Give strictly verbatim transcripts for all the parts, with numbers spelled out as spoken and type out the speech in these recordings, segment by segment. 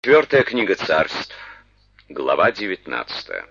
Четвертая книга Царств, глава девятнадцатая.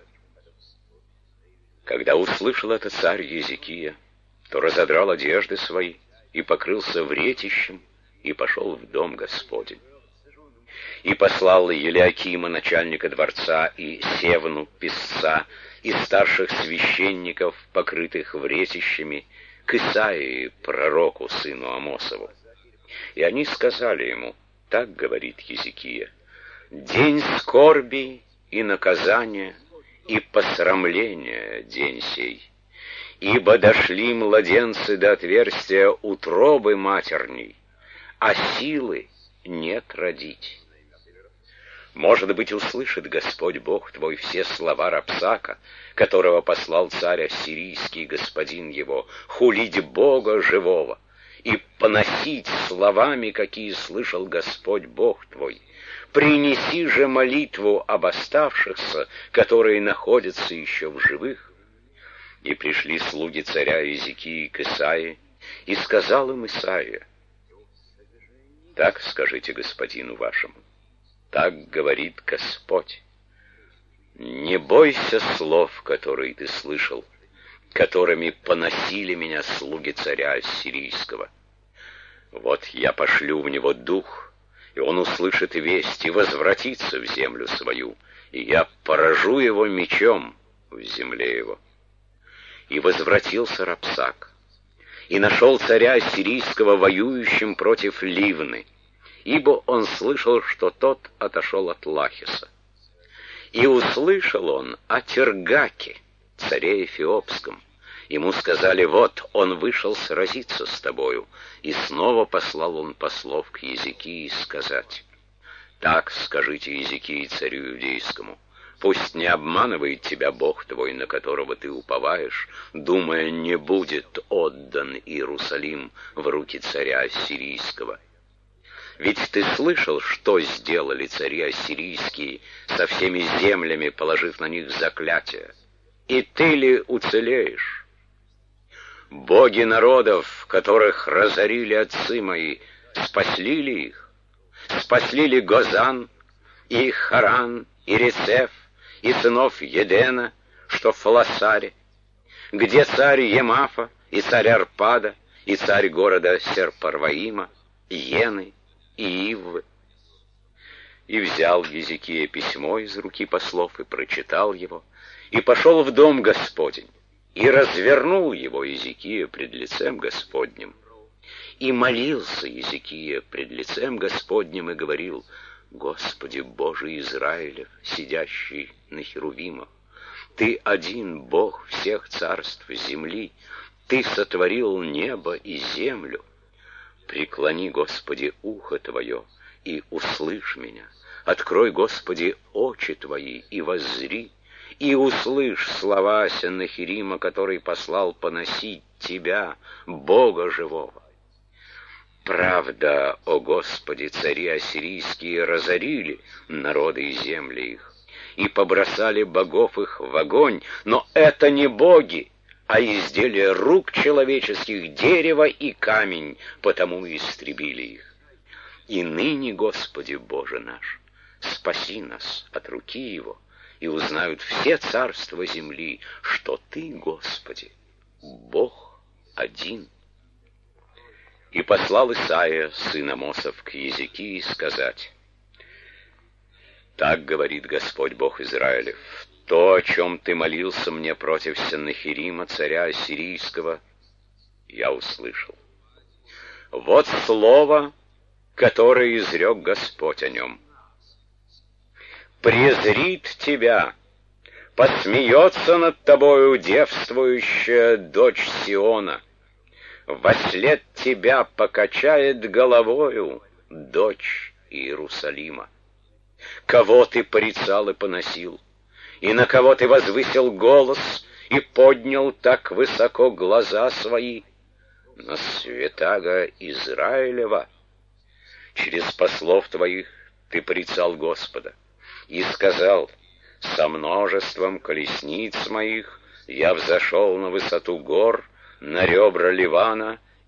Когда услышал это царь Езекия, то разодрал одежды свои и покрылся вретищем и пошел в дом Господень. И послал Елиакима, начальника дворца, и Севну, писца, и старших священников, покрытых вретищами, к Исаии, пророку, сыну Амосову. И они сказали ему: так говорит Езекия: день скорби и наказания, и посрамления день сей. Ибо дошли младенцы до отверстия утробы матерней, а силы нет родить. Может быть, услышит Господь Бог твой все слова Рапсака, которого послал царь ассирийский господин его, хулить Бога живого, и поносить словами, какие слышал Господь Бог твой. Принеси же молитву об оставшихся, которые находятся еще в живых. И пришли слуги царя Езекии к Исаии, и сказал им Исаия: так скажите господину вашему, так говорит Господь: не бойся слов, которые ты слышал, которыми поносили меня слуги царя ассирийского. Вот я пошлю в него дух, и он услышит весть и возвратится в землю свою, и я поражу его мечом в земле его. И возвратился Рапсак, и нашел царя ассирийского воюющим против Ливны, ибо он слышал, что тот отошел от Лахиса. И услышал он о Тергаке, царе Эфиопском. Ему сказали: вот он вышел сразиться с тобою. И снова послал он послов к Езекии сказать: так скажите Езекии царю иудейскому: пусть не обманывает тебя Бог твой, на которого ты уповаешь, думая, не будет отдан Иерусалим в руки царя ассирийского. Ведь ты слышал, что сделали цари ассирийские со всеми землями, положив на них заклятие. И ты ли уцелеешь? Боги народов, которых разорили отцы мои, спасли ли их? Спасли ли Гозан, и Харан, и Рецеф, и сынов Едена, что в Фаласаре? Где царь Емафа, и царь Арпада, и царь города Серпарваима, Йены и Иввы? И взял Езекия письмо из руки послов, и прочитал его, и пошел в дом Господень, и развернул его Езекия пред лицем Господним. И молился Езекия пред лицем Господним и говорил: Господи Боже Израилев, сидящий на херувимах, Ты один Бог всех царств земли, Ты сотворил небо и землю. Преклони, Господи, ухо Твое и услышь меня. Открой, Господи, очи Твои и воззри, и услышь слова Сеннахерима, который послал поносить Тебя, Бога живого. Правда, о Господи, цари ассирийские разорили народы и земли их, и побросали богов их в огонь, но это не боги, а изделия рук человеческих, дерево и камень, потому и истребили их. И ныне, Господи Боже наш, спаси нас от руки его, и узнают все царства земли, что Ты, Господи, Бог один. И послал Исаия, сын Амосов, к Езекии сказать: так говорит Господь Бог Израилев: то, о чем ты молился мне против Сеннахерима, царя ассирийского, я услышал. Вот слово, которое изрек Господь о нем: презрит тебя, посмеется над тобою девствующая дочь Сиона, вослед тебя покачает головою дочь Иерусалима. Кого ты порицал и поносил, и на кого ты возвысил голос и поднял так высоко глаза свои? На святаго Израилева. Через послов твоих ты порицал Господа и сказал: со множеством колесниц моих я взошел на высоту гор, на ребра Ливана,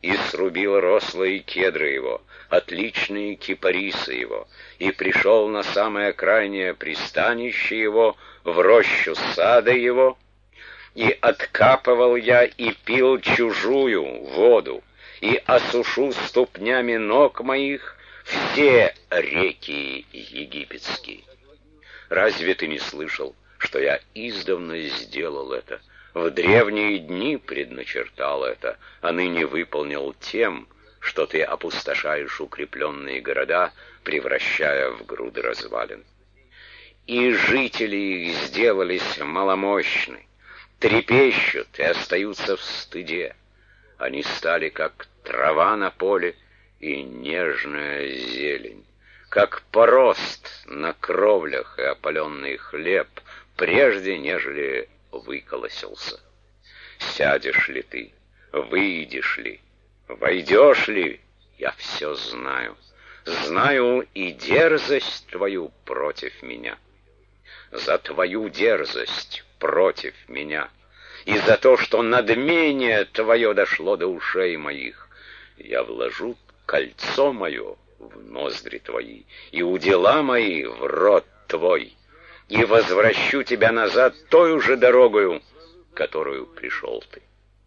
и срубил рослые кедры его, отличные кипарисы его, и пришел на самое крайнее пристанище его, в рощу сада его, и откапывал я и пил чужую воду, и осушу ступнями ног моих все реки египетские. Разве ты не слышал, что я издавна сделал это, в древние дни предначертал это, а ныне выполнил тем, что ты опустошаешь укрепленные города, превращая в груды развалин? И жители их сделались маломощны, трепещут и остаются в стыде. Они стали как трава на поле и нежная зелень, как порост на кровлях и опаленный хлеб, прежде нежели выколосился. Сядешь ли ты, выйдешь ли, войдешь ли, я все знаю. Знаю и дерзость твою против меня. За твою дерзость против меня и за то, что надмение твое дошло до ушей моих, я вложу кольцо мое в ноздри твои и удила мои в рот твой, и возвращу тебя назад той же дорогою, которую пришел ты.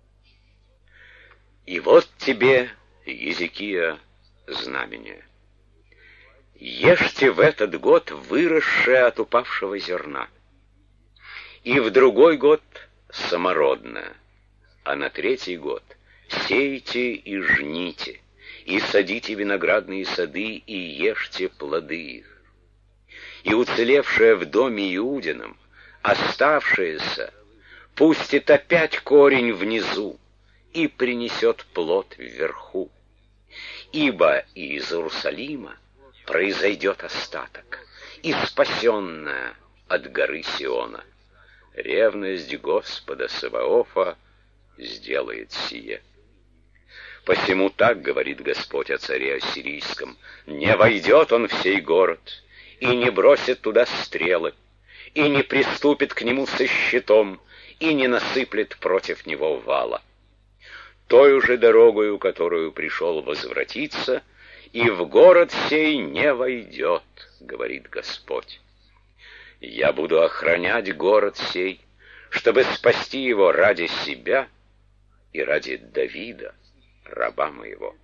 И вот тебе, Езекия, знамение. Ешьте в этот год выросшее от упавшего зерна, и в другой год самородное, а на третий год сейте и жните, и садите виноградные сады, и ешьте плоды их. И уцелевшее в доме Иудином, оставшееся, пустит опять корень внизу и принесет плод вверху. Ибо из Иерусалима произойдет остаток, и спасенная от горы Сиона. Ревность Господа Саваофа сделает сие. Посему так говорит Господь о царе ассирийском: не войдет он в сей город, и не бросит туда стрелы, и не приступит к нему со щитом, и не насыплет против него вала. Той же дорогою, которую пришел возвратиться, и в город сей не войдет, говорит Господь. Я буду охранять город сей, чтобы спасти его ради себя и ради Давида, раба моего.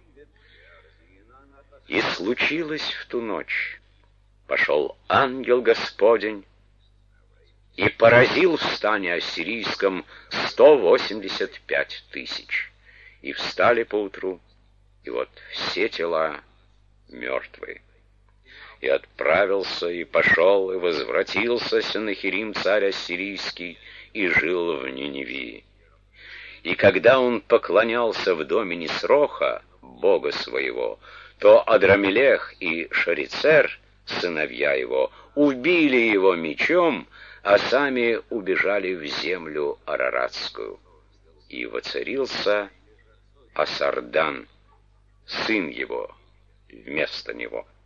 И случилось в ту ночь, пошел ангел Господень и поразил в стане ассирийском сто восемьдесят пять тысяч. И встали поутру, и вот все тела мертвые. И отправился, и пошел, и возвратился Сеннахерим, царь ассирийский, и жил в Ниневии. И когда он поклонялся в доме Нисроха, бога своего, то Адрамелех и Шарицер, сыновья его, убили его мечом, а сами убежали в землю Араратскую. И воцарился Асардан, сын его, вместо него.